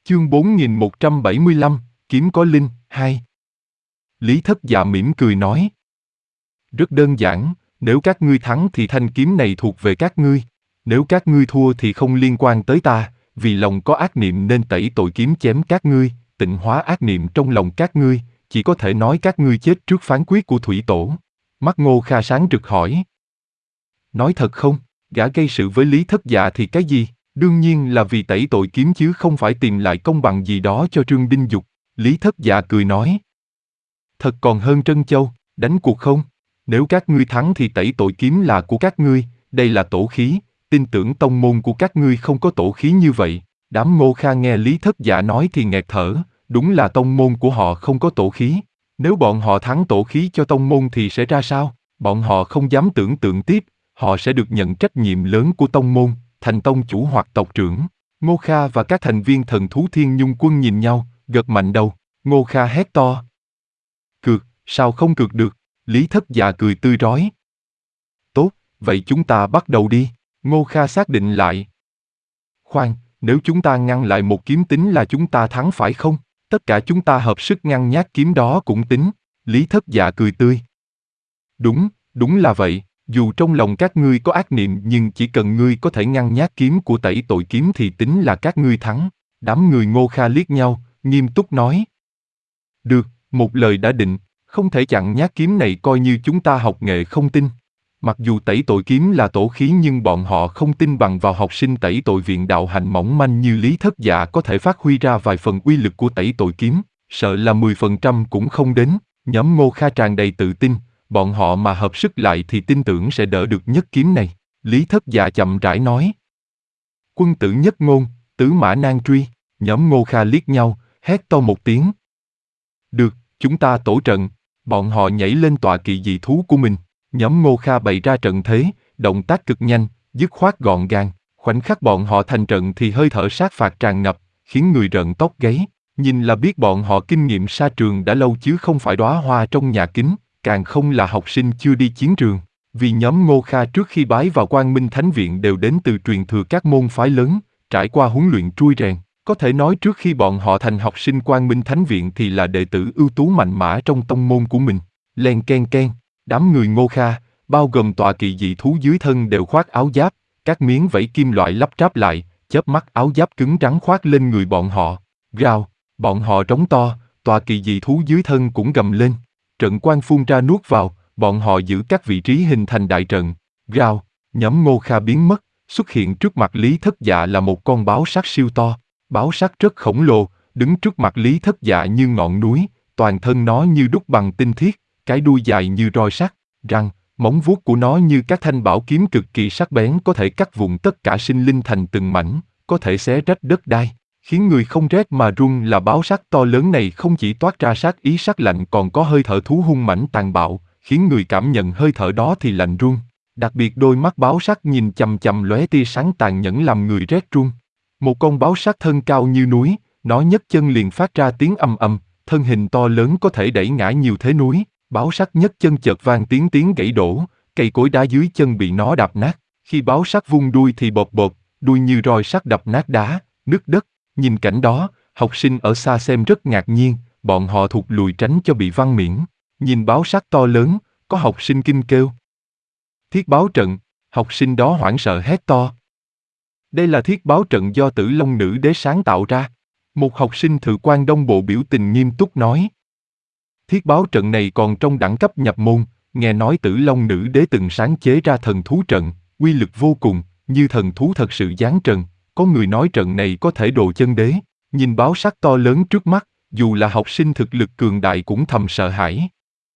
Chương 4175, Kiếm có linh, 2. Lý Thất Dạ mỉm cười nói. Rất đơn giản, nếu các ngươi thắng thì thanh kiếm này thuộc về các ngươi. Nếu các ngươi thua thì không liên quan tới ta, vì lòng có ác niệm nên tẩy tội kiếm chém các ngươi, tịnh hóa ác niệm trong lòng các ngươi, chỉ có thể nói các ngươi chết trước phán quyết của Thủy Tổ. Mắt Ngô Kha sáng rực hỏi. Nói thật không, gã gây sự với Lý Thất Dạ thì cái gì? Đương nhiên là vì tẩy tội kiếm chứ không phải tìm lại công bằng gì đó cho Trương Đinh Dục. Lý Thất Dạ cười nói. Thật còn hơn Trân Châu, đánh cuộc không? Nếu các ngươi thắng thì tẩy tội kiếm là của các ngươi, đây là tổ khí, tin tưởng tông môn của các ngươi không có tổ khí như vậy. Đám Ngô Kha nghe Lý Thất Dạ nói thì nghẹt thở, đúng là tông môn của họ không có tổ khí. Nếu bọn họ thắng tổ khí cho tông môn thì sẽ ra sao? Bọn họ không dám tưởng tượng tiếp, họ sẽ được nhận trách nhiệm lớn của tông môn, thành tông chủ hoặc tộc trưởng. Ngô Kha và các thành viên thần thú Thiên Nhung Quân nhìn nhau, gật mạnh đầu. Ngô Kha hét to. Cược, sao không cược được? Lý Thất Dạ cười tươi rói. Tốt, vậy chúng ta bắt đầu đi. Ngô Kha xác định lại. Khoan, nếu chúng ta ngăn lại một kiếm tính là chúng ta thắng phải không? Tất cả chúng ta hợp sức ngăn nhát kiếm đó cũng tính. Lý Thất Dạ cười tươi. Đúng là vậy. Dù trong lòng các ngươi có ác niệm nhưng chỉ cần ngươi có thể ngăn nhát kiếm của tẩy tội kiếm thì tính là các ngươi thắng. Đám người Ngô Kha liếc nhau, nghiêm túc nói. Được, một lời đã định, không thể chặn nhát kiếm này coi như chúng ta học nghệ không tin. Mặc dù tẩy tội kiếm là tổ khí nhưng bọn họ không tin bằng vào học sinh tẩy tội viện đạo hành mỏng manh như Lý Thất Dạ có thể phát huy ra vài phần uy lực của tẩy tội kiếm, sợ là 10% cũng không đến. Nhóm Ngô Kha tràn đầy tự tin, bọn họ mà hợp sức lại thì tin tưởng sẽ đỡ được nhất kiếm này. Lý Thất Dạ chậm rãi nói. Quân tử nhất ngôn, tứ mã nan truy. Nhóm Ngô Kha liếc nhau, hét to một tiếng. Được, chúng ta tổ trận. Bọn họ nhảy lên tọa kỵ dị thú của mình. Nhóm Ngô Kha bày ra trận thế, động tác cực nhanh, dứt khoát gọn gàng. Khoảnh khắc bọn họ thành trận thì hơi thở sát phạt tràn ngập, khiến người rợn tóc gáy. Nhìn là biết bọn họ kinh nghiệm sa trường đã lâu chứ không phải đóa hoa trong nhà kính, càng không là học sinh chưa đi chiến trường. Vì nhóm Ngô Kha trước khi bái vào Quang Minh Thánh Viện đều đến từ truyền thừa các môn phái lớn, trải qua huấn luyện trui rèn. Có thể nói trước khi bọn họ thành học sinh Quang Minh Thánh Viện thì là đệ tử ưu tú mạnh mã trong tông môn của mình. Len ken ken, đám người Ngô Kha, bao gồm tọa kỵ dị thú dưới thân đều khoác áo giáp, các miếng vảy kim loại lắp ráp lại, chớp mắt áo giáp cứng rắn khoác lên người bọn họ. Gào, bọn họ trống to, tọa kỵ dị thú dưới thân cũng gầm lên. Trận quang phun ra nuốt vào, bọn họ giữ các vị trí hình thành đại trận. Gào, nhóm Ngô Kha biến mất, xuất hiện trước mặt Lý Thất Dạ là một con báo sắt siêu to. Báo sắt rất khổng lồ, đứng trước mặt Lý Thất Dạ như ngọn núi, toàn thân nó như đúc bằng tinh thiết, cái đuôi dài như roi sắt, răng, móng vuốt của nó như các thanh bảo kiếm cực kỳ sắc bén có thể cắt vụn tất cả sinh linh thành từng mảnh, có thể xé rách đất đai, khiến người không rét mà run là báo sắt to lớn này không chỉ toát ra sát ý sắc lạnh còn có hơi thở thú hung mãnh tàn bạo, khiến người cảm nhận hơi thở đó thì lạnh run. Đặc biệt đôi mắt báo sắt nhìn chằm chằm lóe tia sáng tàn nhẫn làm người rét run. Một con báo sắt thân cao như núi, nó nhấc chân liền phát ra tiếng ầm ầm, thân hình to lớn có thể đẩy ngã nhiều thế núi. Báo sắt nhấc chân chợt vang tiếng gãy đổ, cây cối đá dưới chân bị nó đạp nát. Khi báo sắt vung đuôi thì bột bột, đuôi như roi sắt đập nát đá, nứt đất. Nhìn cảnh đó, học sinh ở xa xem rất ngạc nhiên, bọn họ thụt lùi tránh cho bị văng miệng. Nhìn báo sắt to lớn, có học sinh kinh kêu. Thiết báo trận, học sinh đó hoảng sợ hét to. Đây là thiết báo trận do Tử Long Nữ Đế sáng tạo ra. Một học sinh Thự Quan Đông Bộ biểu tình nghiêm túc nói. Thiết báo trận này còn trong đẳng cấp nhập môn, nghe nói Tử Long Nữ Đế từng sáng chế ra thần thú trận, uy lực vô cùng, như thần thú thật sự giáng trần. Có người nói trận này có thể độ chân đế. Nhìn báo sắt to lớn trước mắt, dù là học sinh thực lực cường đại cũng thầm sợ hãi.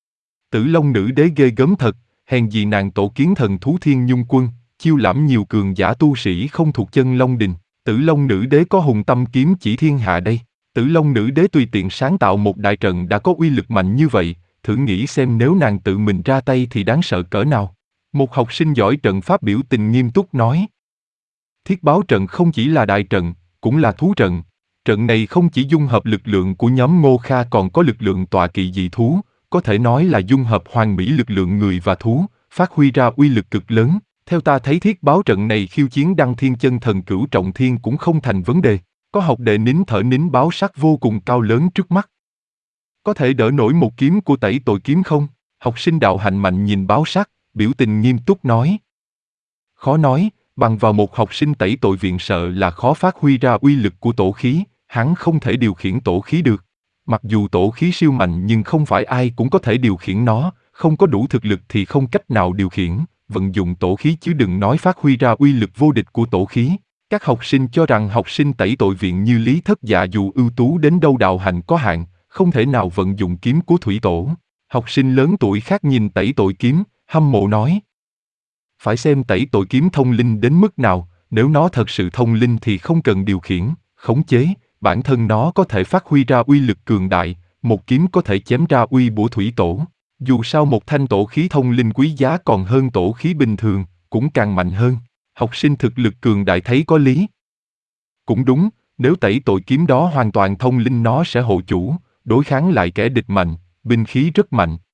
Tử Long Nữ Đế ghê gớm thật, hèn gì nàng tổ kiến thần thú Thiên Nhung Quân, chiêu lãm nhiều cường giả tu sĩ không thuộc chân Long Đình. Tử Long Nữ Đế có hùng tâm kiếm chỉ thiên hạ đây. Tử Long Nữ Đế tùy tiện sáng tạo một đại trận đã có uy lực mạnh như vậy, thử nghĩ xem nếu nàng tự mình ra tay thì đáng sợ cỡ nào. Một học sinh giỏi trận pháp biểu tình nghiêm túc nói. Thiết báo trận không chỉ là đại trận, cũng là thú trận. Trận này không chỉ dung hợp lực lượng của nhóm Ngô Kha còn có lực lượng tọa kỵ dị thú, có thể nói là dung hợp hoàn mỹ lực lượng người và thú, phát huy ra uy lực cực lớn. Theo ta thấy thiết báo trận này khiêu chiến Đăng Thiên Chân Thần Cửu Trọng Thiên cũng không thành vấn đề. Có học đệ nín thở nín báo sắt vô cùng cao lớn trước mắt. Có thể đỡ nổi một kiếm của tẩy tội kiếm không? Học sinh đạo hạnh mạnh nhìn báo sắt, biểu tình nghiêm túc nói. Khó nói, bằng vào một học sinh tẩy tội viện sợ là khó phát huy ra uy lực của tổ khí, hắn không thể điều khiển tổ khí được. Mặc dù tổ khí siêu mạnh nhưng không phải ai cũng có thể điều khiển nó, không có đủ thực lực thì không cách nào điều khiển, vận dụng tổ khí chứ đừng nói phát huy ra uy lực vô địch của tổ khí. Các học sinh cho rằng học sinh tẩy tội viện như Lý Thất Dạ dù ưu tú đến đâu đạo hạnh có hạn, không thể nào vận dụng kiếm của thủy tổ. Học sinh lớn tuổi khác nhìn tẩy tội kiếm, hâm mộ nói. Phải xem tẩy tội kiếm thông linh đến mức nào, nếu nó thật sự thông linh thì không cần điều khiển, khống chế, bản thân nó có thể phát huy ra uy lực cường đại, một kiếm có thể chém ra uy bổ thủy tổ. Dù sao một thanh tổ khí thông linh quý giá còn hơn tổ khí bình thường, cũng càng mạnh hơn. Học sinh thực lực cường đại thấy có lý. Cũng đúng, nếu tẩy tội kiếm đó hoàn toàn thông linh nó sẽ hộ chủ, đối kháng lại kẻ địch mạnh, binh khí rất mạnh,